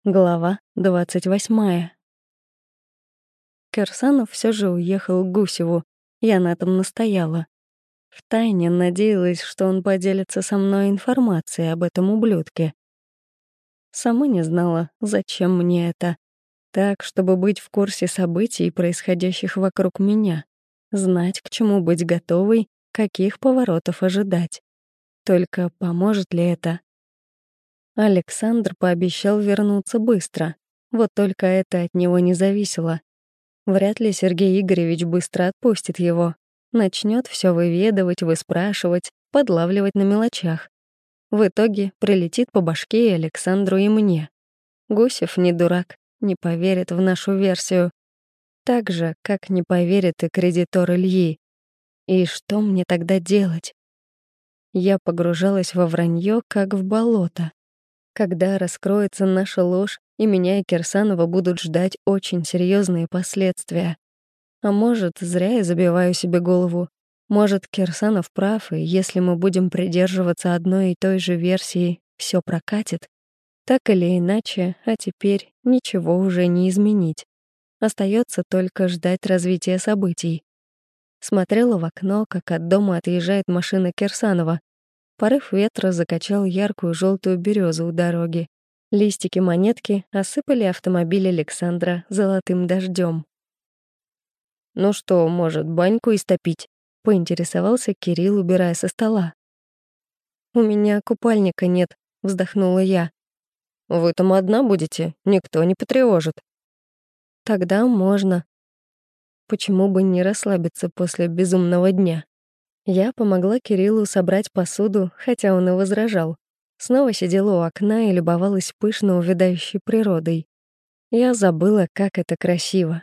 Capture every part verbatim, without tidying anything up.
Глава двадцать восьмая. Кирсанов все же уехал к Гусеву. Я на этом настояла. Втайне надеялась, что он поделится со мной информацией об этом ублюдке. Сама не знала, зачем мне это. Так, чтобы быть в курсе событий, происходящих вокруг меня. Знать, к чему быть готовой, каких поворотов ожидать. Только поможет ли это? Александр пообещал вернуться быстро. Вот только это от него не зависело. Вряд ли Сергей Игоревич быстро отпустит его. Начнет все выведывать, выспрашивать, подлавливать на мелочах. В итоге прилетит по башке и Александру, и мне. Гусев не дурак, не поверит в нашу версию. Так же, как не поверит и кредитор Ильи. И что мне тогда делать? Я погружалась во вранье, как в болото. Когда раскроется наша ложь, и меня и Кирсанова будут ждать очень серьезные последствия. А может, зря я забиваю себе голову. Может, Кирсанов прав, и если мы будем придерживаться одной и той же версии, все прокатит. Так или иначе, а теперь ничего уже не изменить. Остается только ждать развития событий. Смотрела в окно, как от дома отъезжает машина Кирсанова. Порыв ветра закачал яркую желтую березу у дороги. Листики монетки осыпали автомобиль Александра золотым дождем. «Ну что, может, баньку истопить?» — поинтересовался Кирилл, убирая со стола. «У меня купальника нет», — вздохнула я. «Вы там одна будете, никто не потревожит». «Тогда можно. Почему бы не расслабиться после безумного дня?» Я помогла Кириллу собрать посуду, хотя он и возражал. Снова сидела у окна и любовалась пышно увядающей природой. Я забыла, как это красиво.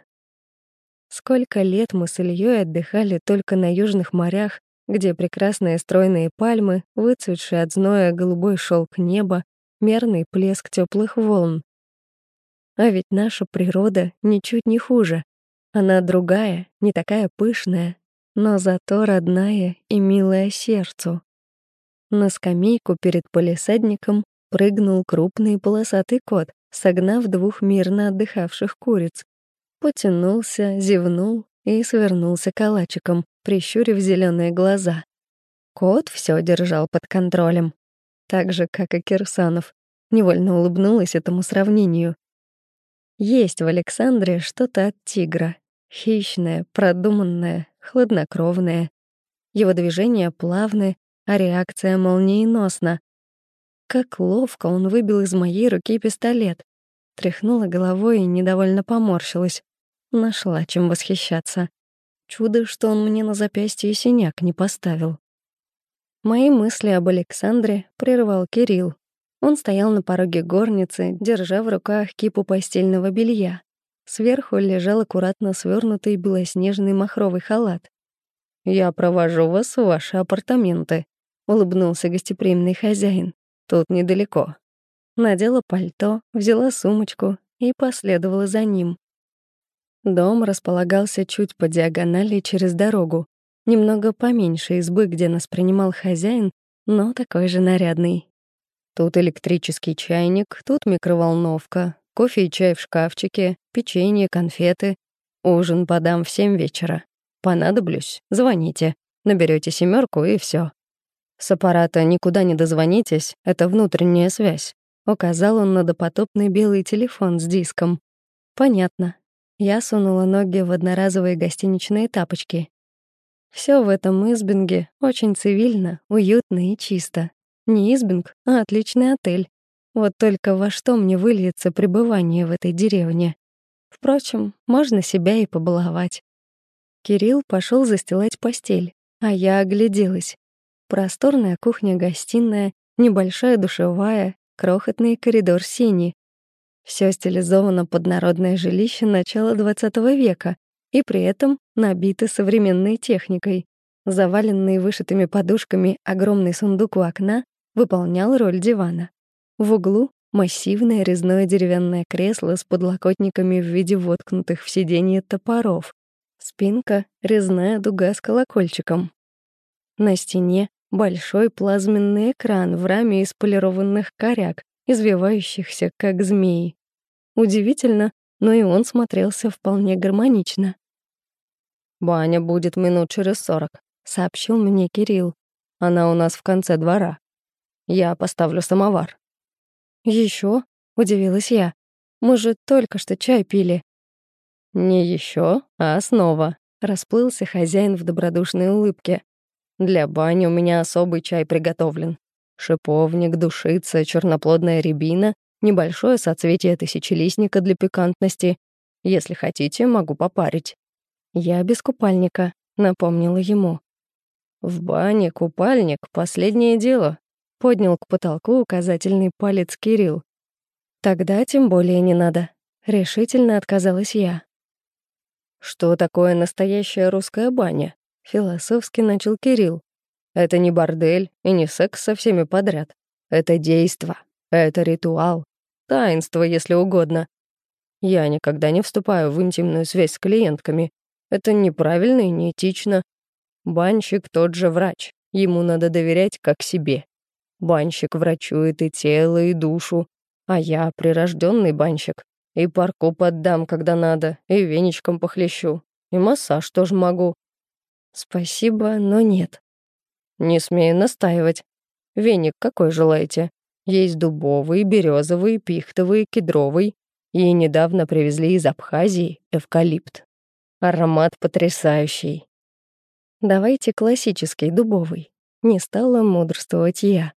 Сколько лет мы с Ильей отдыхали только на южных морях, где прекрасные стройные пальмы, выцветшие от зноя голубой шелк неба, мерный плеск теплых волн. А ведь наша природа ничуть не хуже. Она другая, не такая пышная, но зато родная и милая сердцу. На скамейку перед палисадником прыгнул крупный полосатый кот, согнав двух мирно отдыхавших куриц. Потянулся, зевнул и свернулся калачиком, прищурив зеленые глаза. Кот все держал под контролем. Так же, как и Кирсанов. Невольно улыбнулась этому сравнению. Есть в Александре что-то от тигра. Хищное, продуманное, хладнокровное. Его движения плавны, а реакция молниеносна. Как ловко он выбил из моей руки пистолет. Тряхнула головой и недовольно поморщилась. Нашла чем восхищаться. Чудо, что он мне на запястье синяк не поставил. Мои мысли об Александре прервал Кирилл. Он стоял на пороге горницы, держа в руках кипу постельного белья. Сверху лежал аккуратно свернутый белоснежный махровый халат. «Я провожу вас в ваши апартаменты», — улыбнулся гостеприимный хозяин. «Тут недалеко». Надела пальто, взяла сумочку и последовала за ним. Дом располагался чуть по диагонали через дорогу. Немного поменьше избы, где нас принимал хозяин, но такой же нарядный. Тут электрический чайник, тут микроволновка, кофе и чай в шкафчике, печенье, конфеты. Ужин подам в семь вечера. Понадоблюсь, звоните. Наберете семерку и все. С аппарата никуда не дозвонитесь, это внутренняя связь. Указал он на допотопный белый телефон с диском. Понятно. Я сунула ноги в одноразовые гостиничные тапочки. Все в этом избинге очень цивильно, уютно и чисто. Не избинг, а отличный отель. Вот только во что мне выльется пребывание в этой деревне. Впрочем, можно себя и побаловать. Кирилл пошел застилать постель, а я огляделась. Просторная кухня-гостиная, небольшая душевая, крохотный коридор синий. Все стилизовано под народное жилище начала двадцатого века и при этом набито современной техникой. Заваленный вышитыми подушками огромный сундук у окна выполнял роль дивана. В углу массивное резное деревянное кресло с подлокотниками в виде воткнутых в сиденье топоров. Спинка — резная дуга с колокольчиком. На стене большой плазменный экран в раме из полированных коряг, извивающихся, как змеи. Удивительно, но и он смотрелся вполне гармонично. «Баня будет минут через сорок», — сообщил мне Кирилл. «Она у нас в конце двора. Я поставлю самовар». Еще? Удивилась я. «Мы же только что чай пили». «Не еще, а снова», — расплылся хозяин в добродушной улыбке. «Для бани у меня особый чай приготовлен. Шиповник, душица, черноплодная рябина, небольшое соцветие тысячелистника для пикантности. Если хотите, могу попарить». «Я без купальника», — напомнила ему. «В бане купальник — последнее дело», — поднял к потолку указательный палец Кирилл. «Тогда тем более не надо», — решительно отказалась я. «Что такое настоящая русская баня?» — философски начал Кирилл. «Это не бордель и не секс со всеми подряд. Это действо, это ритуал, таинство, если угодно. Я никогда не вступаю в интимную связь с клиентками. Это неправильно и неэтично. Банщик тот же врач, ему надо доверять как себе. Банщик врачует и тело, и душу, а я прирожденный банщик. И парку поддам, когда надо, и веничком похлещу, и массаж тоже могу». «Спасибо, но нет». «Не смею настаивать. Веник какой желаете? Есть дубовый, березовый, пихтовый, кедровый. И недавно привезли из Абхазии эвкалипт. Аромат потрясающий». «Давайте классический, дубовый». Не стала мудрствовать я.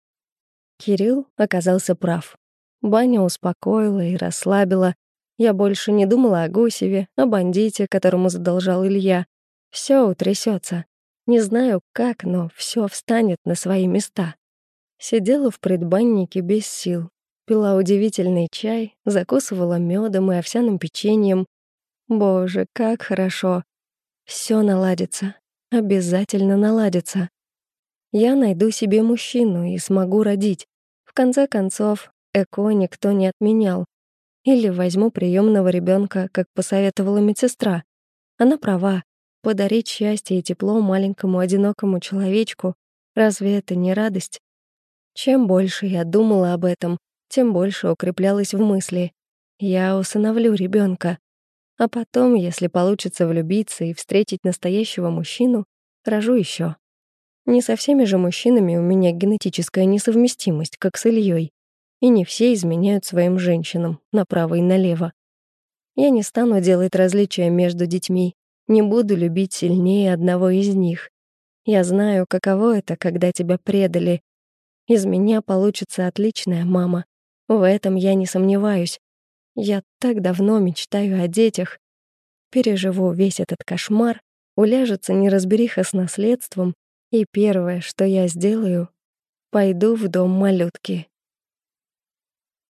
Кирилл оказался прав. Баня успокоила и расслабила. Я больше не думала о Гусеве, о бандите, которому задолжал Илья. Все утрясется. Не знаю как, но все встанет на свои места. Сидела в предбаннике без сил. Пила удивительный чай, закусывала медом и овсяным печеньем. Боже, как хорошо. Все наладится. Обязательно наладится. Я найду себе мужчину и смогу родить. В конце концов, ЭКО никто не отменял. Или возьму приемного ребенка, как посоветовала медсестра. Она права. Подарить счастье и тепло маленькому одинокому человечку — разве это не радость? Чем больше я думала об этом, тем больше укреплялась в мысли. Я усыновлю ребенка, а потом, если получится влюбиться и встретить настоящего мужчину, рожу еще. Не со всеми же мужчинами у меня генетическая несовместимость, как с Ильей, и не все изменяют своим женщинам направо и налево. Я не стану делать различия между детьми, не буду любить сильнее одного из них. Я знаю, каково это, когда тебя предали. Из меня получится отличная мама. В этом я не сомневаюсь. Я так давно мечтаю о детях. Переживу весь этот кошмар, уляжется неразбериха с наследством, и первое, что я сделаю, пойду в дом малютки.